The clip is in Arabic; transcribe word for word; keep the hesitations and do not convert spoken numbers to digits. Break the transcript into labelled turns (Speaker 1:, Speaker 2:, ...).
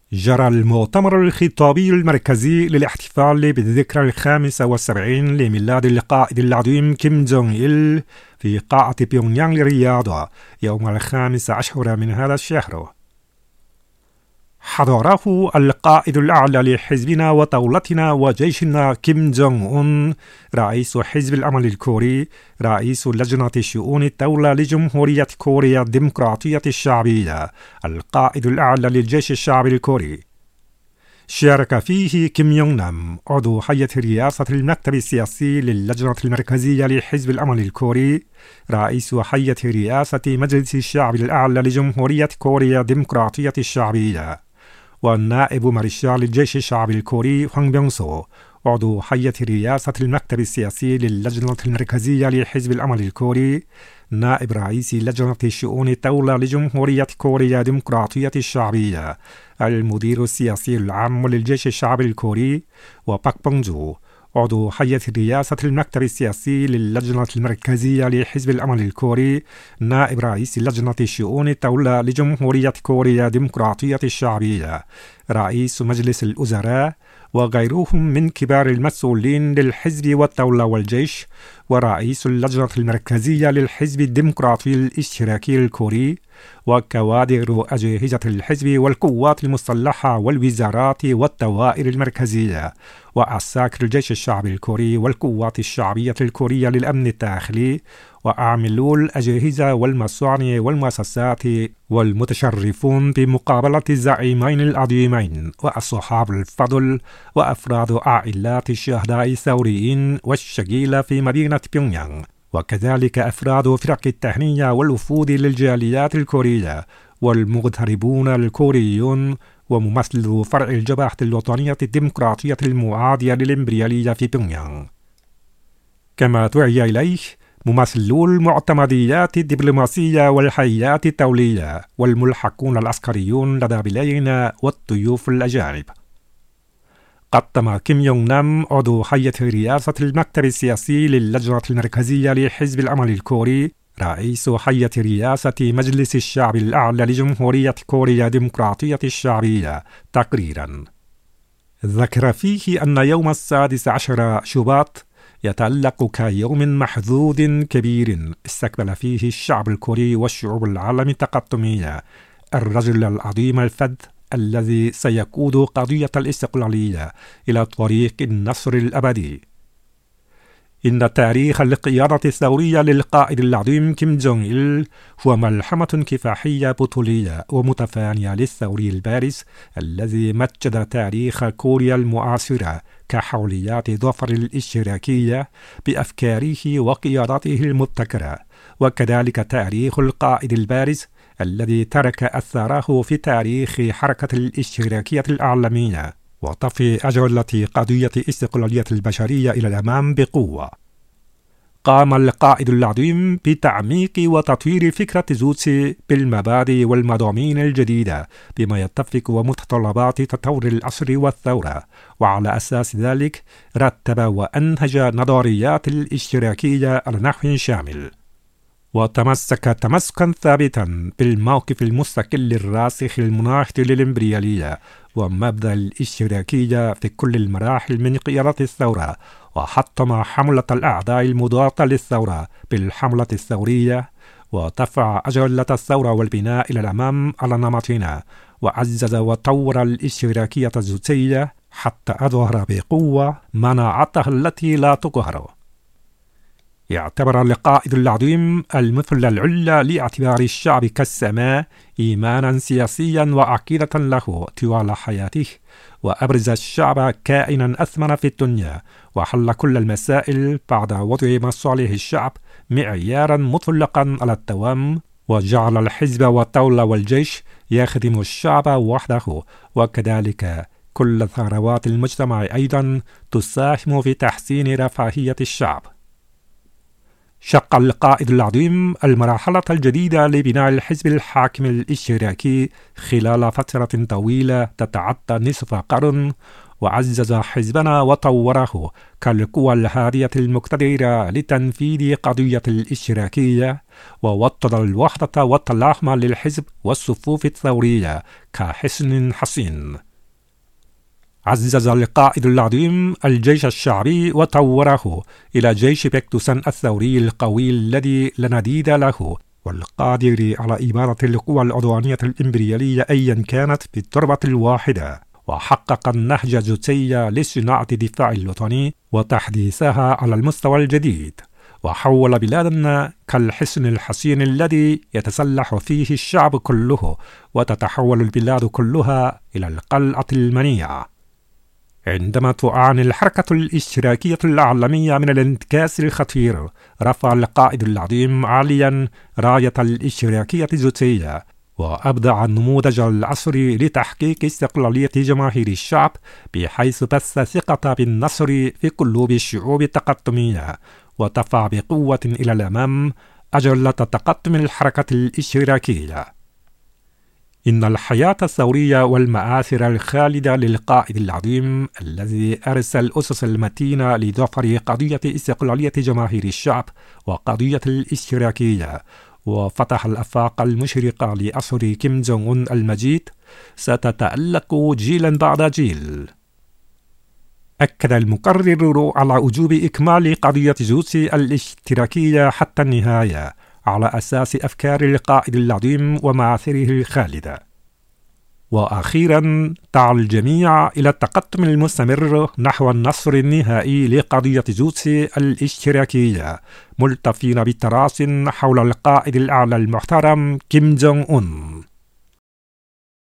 Speaker 1: جرى المؤتمر الخطابي المركزي للاحتفال بالذكرى الخامسة والسبعين لميلاد القائد العظيم كيم جونغ إل في قاعة بيونغيانغ للرياض يوم الخامس عشر من هذا الشهر. حضره القائد الأعلى لحزبنا ودولتنا وجيشنا كيم جونغ أون، رئيس حزب الأمل الكوري، رئيس لجنة شؤون الدولة لجمهورية كوريا الديمقراطية الشعبية، القائد الأعلى للجيش الشعبي الكوري. شارك فيه كيم يونغ نام عضو هيئة رئاسة المكتب السياسي للجنة المركزية لحزب الأمل الكوري، رئيس هيئة رئاسة مجلس الشعب الأعلى لجمهورية كوريا الديمقراطية الشعبية، والنائب مارشال الجيش الشعبي الكوري هوانغ بيونغ سو عضو هيئة رئاسة المكتب السياسي للجنة المركزية لحزب الأمل الكوري، نائب رئيس لجنة شؤون الدولة لجمهورية كوريا الديمقراطية الشعبية، المدير السياسي العام للجيش الشعبي الكوري، وباك بونغ جو عضو هيئة رئاسة المكتب السياسي للجنة المركزية لحزب الأمل الكوري، نائب رئيس لجنة شؤون الدولة لجمهورية كوريا الديمقراطية الشعبية، رئيس مجلس الوزراء، وغيرهم من كبار المسؤولين للحزب والدولة والجيش، ورئيس اللجنة المركزية للحزب الديمقراطي الاشتراكي الكوري، وكوادر أجهزة الحزب والقوات المسلحة والوزارات والدوائر المركزية، وعساكر الجيش الشعبي الكوري والقوات الشعبية الكورية للأمن الداخلي، وعاملو الأجهزة والمصانع والمؤسسات، والمتشرفون بمقابلة الزعيمين العظيمين وأصحاب الفضل وأفراد عائلات الشهداء الثوريين والشغيلة في مدينة بيونغيانغ، وكذلك أفراد فرق التهنئة والوفود للجاليات الكورية والمغتربون الكوريون وممثل فرع الجبهة الوطنية الديمقراطية المعادية للإمبريالية في بيونغيانغ. كما دعي إليه ممثلو المعتمديات الدبلوماسية والهيئات الدولية والملحقون العسكريون لدى بلاينا والضيوف الأجانب. قدم كيم يونغ نام عضو هيئة رئاسة المكتب السياسي للجنة المركزية لحزب الأمل الكوري، رئيس هيئة رئاسة مجلس الشعب الأعلى لجمهورية كوريا الديمقراطية الشعبية تقريرا ذكر فيه أن يوم السادس عشر شباط يتألق كيوم محظوظ كبير استقبل فيه الشعب الكوري والشعوب العالم التقدمية الرجل العظيم الفذ الذي سيقود قضية الاستقلالية إلى طريق النصر الأبدي. إن تاريخ القيادة الثورية للقائد العظيم كيم جونغ إل هو ملحمة كفاحية بطولية ومتفانية للثوري البارز الذي مجد تاريخ كوريا المعاصرة كحوليات ظفر الاشتراكية بأفكاره وقيادته المبتكرة، وكذلك تاريخ القائد البارز الذي ترك أثره في تاريخ حركة الاشتراكية العالمية وطفي أجولة قضية استقلالية البشرية إلى الأمام بقوة. قام القائد العظيم بتعميق وتطوير فكرة جوتسي بالمبادئ والمضامين الجديدة بما يتفق ومتطلبات تطور العصر والثورة، وعلى أساس ذلك رتب وأنهج نظريات الاشتراكية على نحو شامل، وتمسك تمسكا ثابتا بالموقف المستقل الراسخ المناهض للإمبريالية ومبدأ الاشتراكية في كل المراحل من قيادة الثورة، وحطم حملة الأعداء المضادة للثورة بالحملة الثورية، ودفع أجلة الثورة والبناء إلى الأمام على نمطنا، وعزز وطور الاشتراكية الجوتسية حتى أظهر بقوة مناعته التي لا تقهر. يعتبر القائد العظيم المثل العلى لاعتبار الشعب كالسماء إيمانا سياسيا وعقيدة له طوال حياته، وأبرز الشعب كائنا أثمن في الدنيا، وحل كل المسائل بعد وضع مصالح الشعب معيارا مطلقا على الدوام، وجعل الحزب والدولة والجيش يخدم الشعب وحده، وكذلك كل ثروات المجتمع أيضا تساهم في تحسين رفاهية الشعب. شق القائد العظيم المرحلة الجديدة لبناء الحزب الحاكم الاشتراكي خلال فترة طويلة تتعدى نصف قرن، وعزز حزبنا وطوره كالقوى الهادية المقتدرة لتنفيذ قضية الاشتراكية، ووطد الوحدة والتلاحم للحزب والصفوف الثورية كحصن حصين. عزز القائد العظيم الجيش الشعبي وطوره إلى جيش بكتوسن الثوري القوي الذي لا نديد له، والقادر على إبادة القوى العدوانية الإمبريالية أيا كانت بالضربة الواحدة، وحقق النهج الجوتسي لصناعة الدفاع الوطني وتحديثها على المستوى الجديد، وحول بلادنا كالحصن الحصين الذي يتسلح فيه الشعب كله وتتحول البلاد كلها إلى القلعة المنيعة. عندما تعاني الحركة الاشتراكية العالمية من الانتكاس الخطير، رفع القائد العظيم عاليا راية الاشتراكية الجوتسية، وأبدع النموذج العصري لتحقيق استقلالية جماهير الشعب، بحيث بث ثقة بالنصر في قلوب الشعوب التقدمية، ودفع بقوة إلى الأمام أجلة تقدم الحركة الاشتراكية. إن الحياة الثورية والمآثر الخالدة للقائد العظيم الذي أرسى الأسس المتينة لظفر قضية استقلالية جماهير الشعب وقضية الاشتراكية، وفتح الآفاق المشرقة لعصر كيم جونغ أون المجيد، ستتألق جيلا بعد جيل. أكد المقرر على وجوب إكمال قضية جوتسي الاشتراكية حتى النهاية على أساس أفكار القائد العظيم ومآثره الخالدة. وأخيرا دعا الجميع إلى التقدم المستمر نحو النصر النهائي لقضية جوتسي الاشتراكية، ملتفين بالتراس حول القائد الأعلى المحترم كيم جونغ أون.